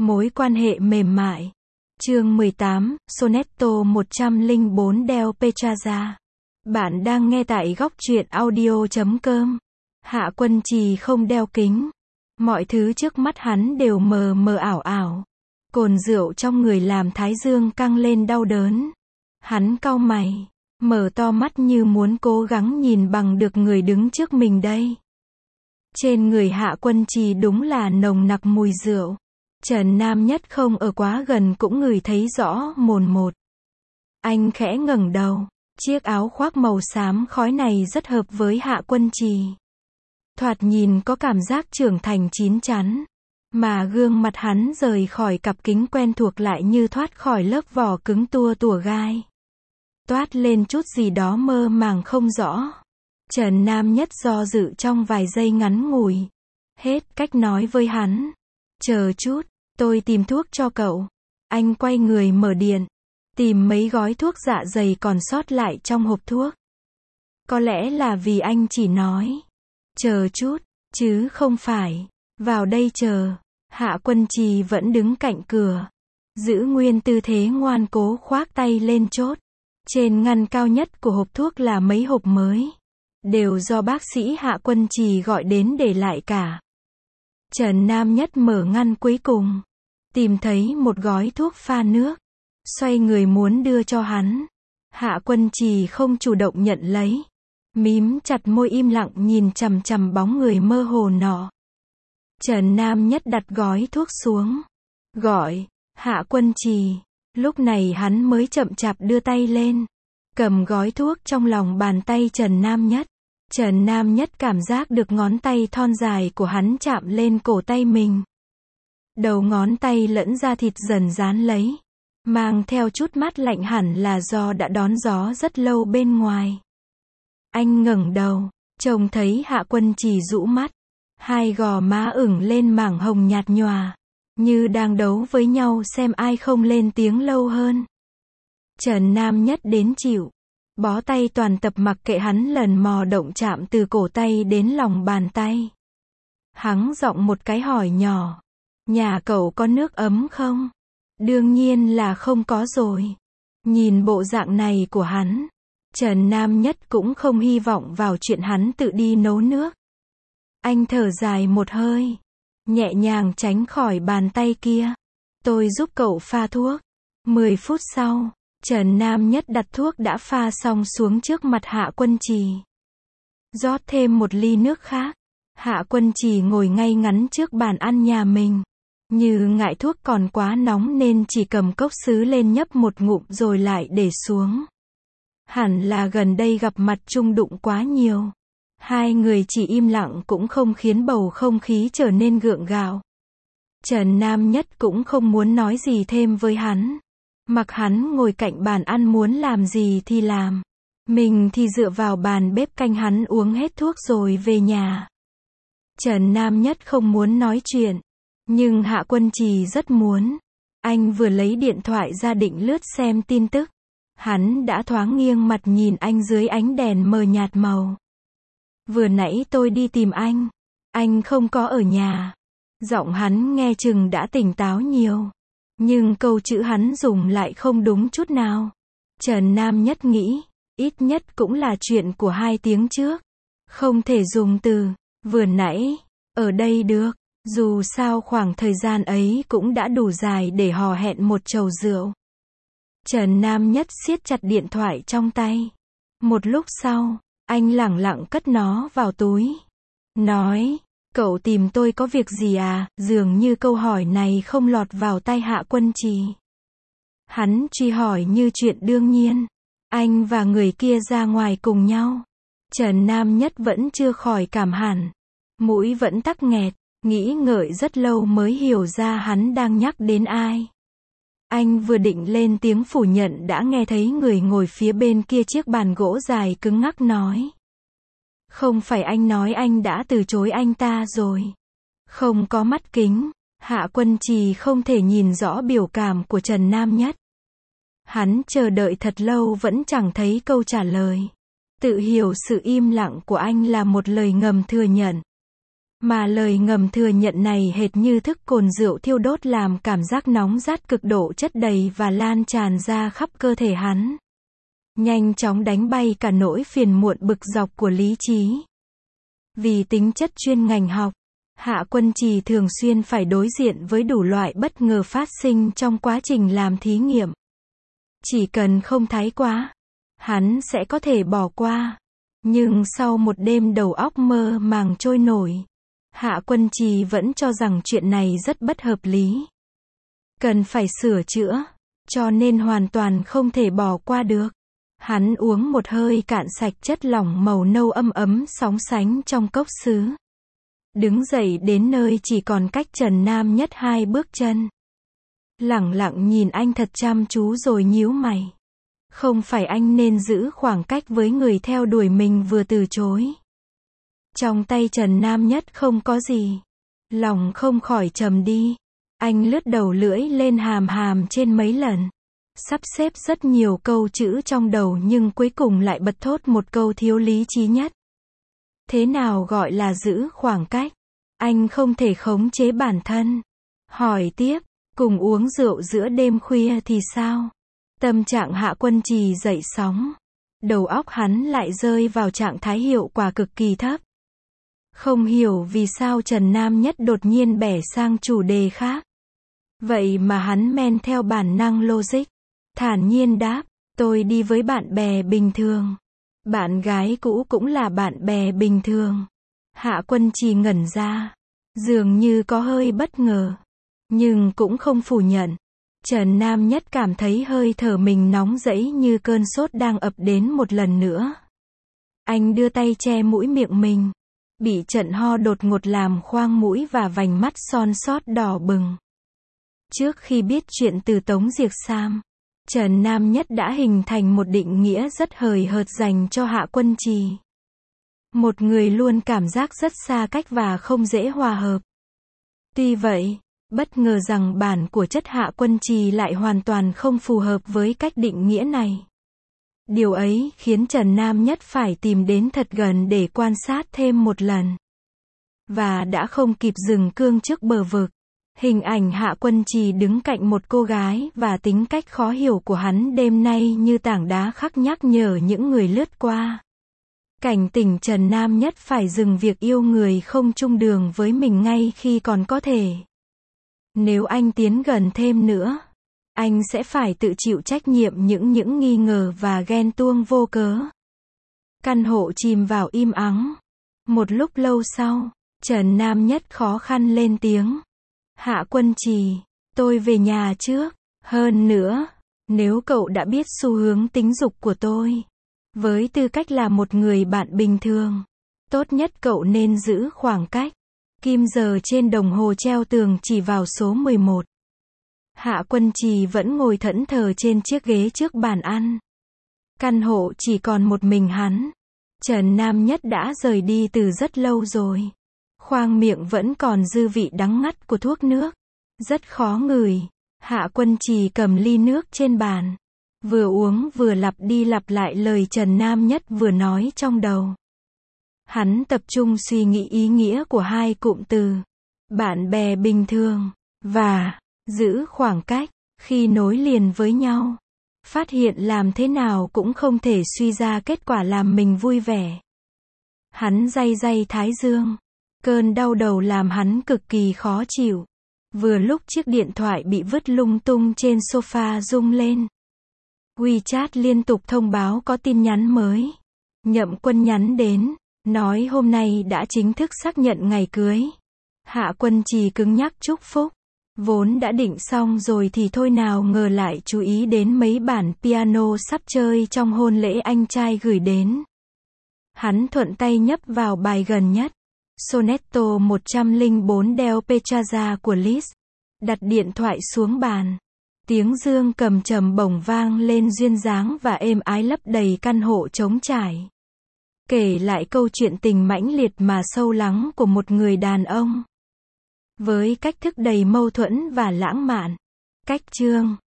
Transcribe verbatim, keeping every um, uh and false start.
Mối quan hệ mềm mại. Chương mười tám, Sonetto một trăm lẻ bốn Del Petraza. Bạn đang nghe tại góc truyện audio chấm com. Hạ Quân Trì không đeo kính. Mọi thứ trước mắt hắn đều mờ mờ ảo ảo. Cồn rượu trong người làm thái dương căng lên đau đớn. Hắn cau mày, mở to mắt như muốn cố gắng nhìn bằng được người đứng trước mình đây. Trên người Hạ Quân Trì đúng là nồng nặc mùi rượu. Trần Nam Nhất không ở quá gần cũng ngửi thấy rõ mồn một. Anh khẽ ngẩng đầu, chiếc áo khoác màu xám khói này rất hợp với Hạ Quân Trì. Thoạt nhìn có cảm giác trưởng thành chín chắn, mà gương mặt hắn rời khỏi cặp kính quen thuộc lại như thoát khỏi lớp vỏ cứng tua tủa gai. Toát lên chút gì đó mơ màng không rõ. Trần Nam Nhất do dự trong vài giây ngắn ngủi. Hết cách nói với hắn. Chờ chút, tôi tìm thuốc cho cậu. Anh quay người mở điện, tìm mấy gói thuốc dạ dày còn sót lại trong hộp thuốc. Có lẽ là vì anh chỉ nói chờ chút, chứ không phải vào đây chờ. Hạ Quân Trì vẫn đứng cạnh cửa, giữ nguyên tư thế ngoan cố khoác tay lên chốt. Trên ngăn cao nhất của hộp thuốc là mấy hộp mới, đều do bác sĩ Hạ Quân Trì gọi đến để lại cả. Trần Nam Nhất mở ngăn cuối cùng, tìm thấy một gói thuốc pha nước, xoay người muốn đưa cho hắn. Hạ Quân Trì không chủ động nhận lấy, mím chặt môi im lặng nhìn chằm chằm bóng người mơ hồ nọ. Trần Nam Nhất đặt gói thuốc xuống, gọi Hạ Quân Trì. Lúc này hắn mới chậm chạp đưa tay lên, cầm gói thuốc trong lòng bàn tay Trần Nam Nhất. Trần Nam Nhất cảm giác được ngón tay thon dài của hắn chạm lên cổ tay mình. Đầu ngón tay lẫn da thịt dần dán lấy, mang theo chút mát lạnh hẳn là do đã đón gió rất lâu bên ngoài. Anh ngẩng đầu, trông thấy Hạ Quân Trì rũ mắt, hai gò má ửng lên mảng hồng nhạt nhòa, như đang đấu với nhau xem ai không lên tiếng lâu hơn. Trần Nam Nhất đến chịu, bó tay toàn tập mặc kệ hắn lần mò động chạm từ cổ tay đến lòng bàn tay. Hắn giọng một cái hỏi nhỏ, nhà cậu có nước ấm không? Đương nhiên là không có rồi. Nhìn bộ dạng này của hắn, Trần Nam Nhất cũng không hy vọng vào chuyện hắn tự đi nấu nước. Anh thở dài một hơi, nhẹ nhàng tránh khỏi bàn tay kia. Tôi giúp cậu pha thuốc. Mười phút sau, Trần Nam Nhất đặt thuốc đã pha xong xuống trước mặt Hạ Quân Trì. Rót thêm một ly nước khác. Hạ Quân Trì ngồi ngay ngắn trước bàn ăn nhà mình. Như ngại thuốc còn quá nóng nên chỉ cầm cốc sứ lên nhấp một ngụm rồi lại để xuống. Hẳn là gần đây gặp mặt chung đụng quá nhiều. Hai người chỉ im lặng cũng không khiến bầu không khí trở nên gượng gạo. Trần Nam Nhất cũng không muốn nói gì thêm với hắn. Mặc hắn ngồi cạnh bàn ăn muốn làm gì thì làm. Mình thì dựa vào bàn bếp canh hắn uống hết thuốc rồi về nhà. Trần Nam Nhất không muốn nói chuyện, nhưng Hạ Quân Trì rất muốn. Anh vừa lấy điện thoại ra định lướt xem tin tức. Hắn đã thoáng nghiêng mặt nhìn anh dưới ánh đèn mờ nhạt màu. Vừa nãy tôi đi tìm anh, anh không có ở nhà. Giọng hắn nghe chừng đã tỉnh táo nhiều, nhưng câu chữ hắn dùng lại không đúng chút nào. Trần Nam Nhất nghĩ, ít nhất cũng là chuyện của hai tiếng trước. Không thể dùng từ vừa nãy ở đây được, dù sao khoảng thời gian ấy cũng đã đủ dài để hò hẹn một chầu rượu. Trần Nam Nhất siết chặt điện thoại trong tay. Một lúc sau, anh lẳng lặng cất nó vào túi. Nói, cậu tìm tôi có việc gì à? Dường như câu hỏi này không lọt vào tai Hạ Quân Trì. Hắn truy hỏi như chuyện đương nhiên. Anh và người kia ra ngoài cùng nhau. Trần Nam Nhất vẫn chưa khỏi cảm hẳn. Mũi vẫn tắc nghẹt, nghĩ ngợi rất lâu mới hiểu ra hắn đang nhắc đến ai. Anh vừa định lên tiếng phủ nhận đã nghe thấy người ngồi phía bên kia chiếc bàn gỗ dài cứng ngắc nói. Không phải anh nói anh đã từ chối anh ta rồi. Không có mắt kính, Hạ Quân Trì không thể nhìn rõ biểu cảm của Trần Nam Nhất. Hắn chờ đợi thật lâu vẫn chẳng thấy câu trả lời. Tự hiểu sự im lặng của anh là một lời ngầm thừa nhận. Mà lời ngầm thừa nhận này hệt như thức cồn rượu thiêu đốt làm cảm giác nóng rát cực độ chất đầy và lan tràn ra khắp cơ thể hắn. Nhanh chóng đánh bay cả nỗi phiền muộn bực dọc của lý trí. Vì tính chất chuyên ngành học, Hạ Quân Trì thường xuyên phải đối diện với đủ loại bất ngờ phát sinh trong quá trình làm thí nghiệm. Chỉ cần không thái quá, hắn sẽ có thể bỏ qua. Nhưng sau một đêm đầu óc mơ màng trôi nổi, Hạ Quân Trì vẫn cho rằng chuyện này rất bất hợp lý. Cần phải sửa chữa, cho nên hoàn toàn không thể bỏ qua được. Hắn uống một hơi cạn sạch chất lỏng màu nâu âm ấm sóng sánh trong cốc sứ. Đứng dậy đến nơi chỉ còn cách Trần Nam Nhất hai bước chân. Lẳng lặng nhìn anh thật chăm chú rồi nhíu mày. Không phải anh nên giữ khoảng cách với người theo đuổi mình vừa từ chối. Trong tay Trần Nam Nhất không có gì. Lòng không khỏi trầm đi. Anh lướt đầu lưỡi lên hàm hàm trên mấy lần. Sắp xếp rất nhiều câu chữ trong đầu nhưng cuối cùng lại bật thốt một câu thiếu lý trí nhất. Thế nào gọi là giữ khoảng cách? Anh không thể khống chế bản thân. Hỏi tiếp, cùng uống rượu giữa đêm khuya thì sao? Tâm trạng Hạ Quân Trì dậy sóng. Đầu óc hắn lại rơi vào trạng thái hiệu quả cực kỳ thấp. Không hiểu vì sao Trần Nam Nhất đột nhiên bẻ sang chủ đề khác. Vậy mà hắn men theo bản năng logic. Thản nhiên đáp, tôi đi với bạn bè bình thường. Bạn gái cũ cũng là bạn bè bình thường. Hạ Quân Trì ngẩn ra. Dường như có hơi bất ngờ. Nhưng cũng không phủ nhận. Trần Nam Nhất cảm thấy hơi thở mình nóng rẫy như cơn sốt đang ập đến một lần nữa. Anh đưa tay che mũi miệng mình. Bị trận ho đột ngột làm khoang mũi và vành mắt son sót đỏ bừng. Trước khi biết chuyện từ Tống Diệc Sam, Trần Nam Nhất đã hình thành một định nghĩa rất hời hợt dành cho Hạ Quân Trì. Một người luôn cảm giác rất xa cách và không dễ hòa hợp. Tuy vậy, bất ngờ rằng bản của chất Hạ Quân Trì lại hoàn toàn không phù hợp với cách định nghĩa này. Điều ấy khiến Trần Nam Nhất phải tìm đến thật gần để quan sát thêm một lần. Và đã không kịp dừng cương trước bờ vực. Hình ảnh Hạ Quân Trì đứng cạnh một cô gái và tính cách khó hiểu của hắn đêm nay như tảng đá khắc nhắc nhở những người lướt qua. Cảnh tỉnh Trần Nam Nhất phải dừng việc yêu người không chung đường với mình ngay khi còn có thể. Nếu anh tiến gần thêm nữa, anh sẽ phải tự chịu trách nhiệm những những nghi ngờ và ghen tuông vô cớ. Căn hộ chìm vào im ắng. Một lúc lâu sau, Trần Nam Nhất khó khăn lên tiếng. Hạ Quân Trì, tôi về nhà trước. Hơn nữa, nếu cậu đã biết xu hướng tính dục của tôi, với tư cách là một người bạn bình thường, tốt nhất cậu nên giữ khoảng cách. Kim giờ trên đồng hồ treo tường chỉ vào số mười một. Hạ Quân Trì vẫn ngồi thẫn thờ trên chiếc ghế trước bàn ăn. Căn hộ chỉ còn một mình hắn. Trần Nam Nhất đã rời đi từ rất lâu rồi. Khoang miệng vẫn còn dư vị đắng ngắt của thuốc nước. Rất khó ngửi. Hạ Quân Trì cầm ly nước trên bàn. Vừa uống vừa lặp đi lặp lại lời Trần Nam Nhất vừa nói trong đầu. Hắn tập trung suy nghĩ ý nghĩa của hai cụm từ. Bạn bè bình thường. Và giữ khoảng cách. Khi nối liền với nhau. Phát hiện làm thế nào cũng không thể suy ra kết quả làm mình vui vẻ. Hắn day day thái dương. Cơn đau đầu làm hắn cực kỳ khó chịu. Vừa lúc chiếc điện thoại bị vứt lung tung trên sofa rung lên. WeChat liên tục thông báo có tin nhắn mới. Nhậm Quân nhắn đến, nói hôm nay đã chính thức xác nhận ngày cưới. Hạ Quân Trì cứng nhắc chúc phúc. Vốn đã định xong rồi thì thôi nào ngờ lại chú ý đến mấy bản piano sắp chơi trong hôn lễ anh trai gửi đến. Hắn thuận tay nhấp vào bài gần nhất. Sonetto một trăm lẻ bốn Del Petraza của Liszt. Đặt điện thoại xuống bàn. Tiếng dương cầm trầm bổng vang lên duyên dáng và êm ái lấp đầy căn hộ trống trải. Kể lại câu chuyện tình mãnh liệt mà sâu lắng của một người đàn ông. Với cách thức đầy mâu thuẫn và lãng mạn. Cách chương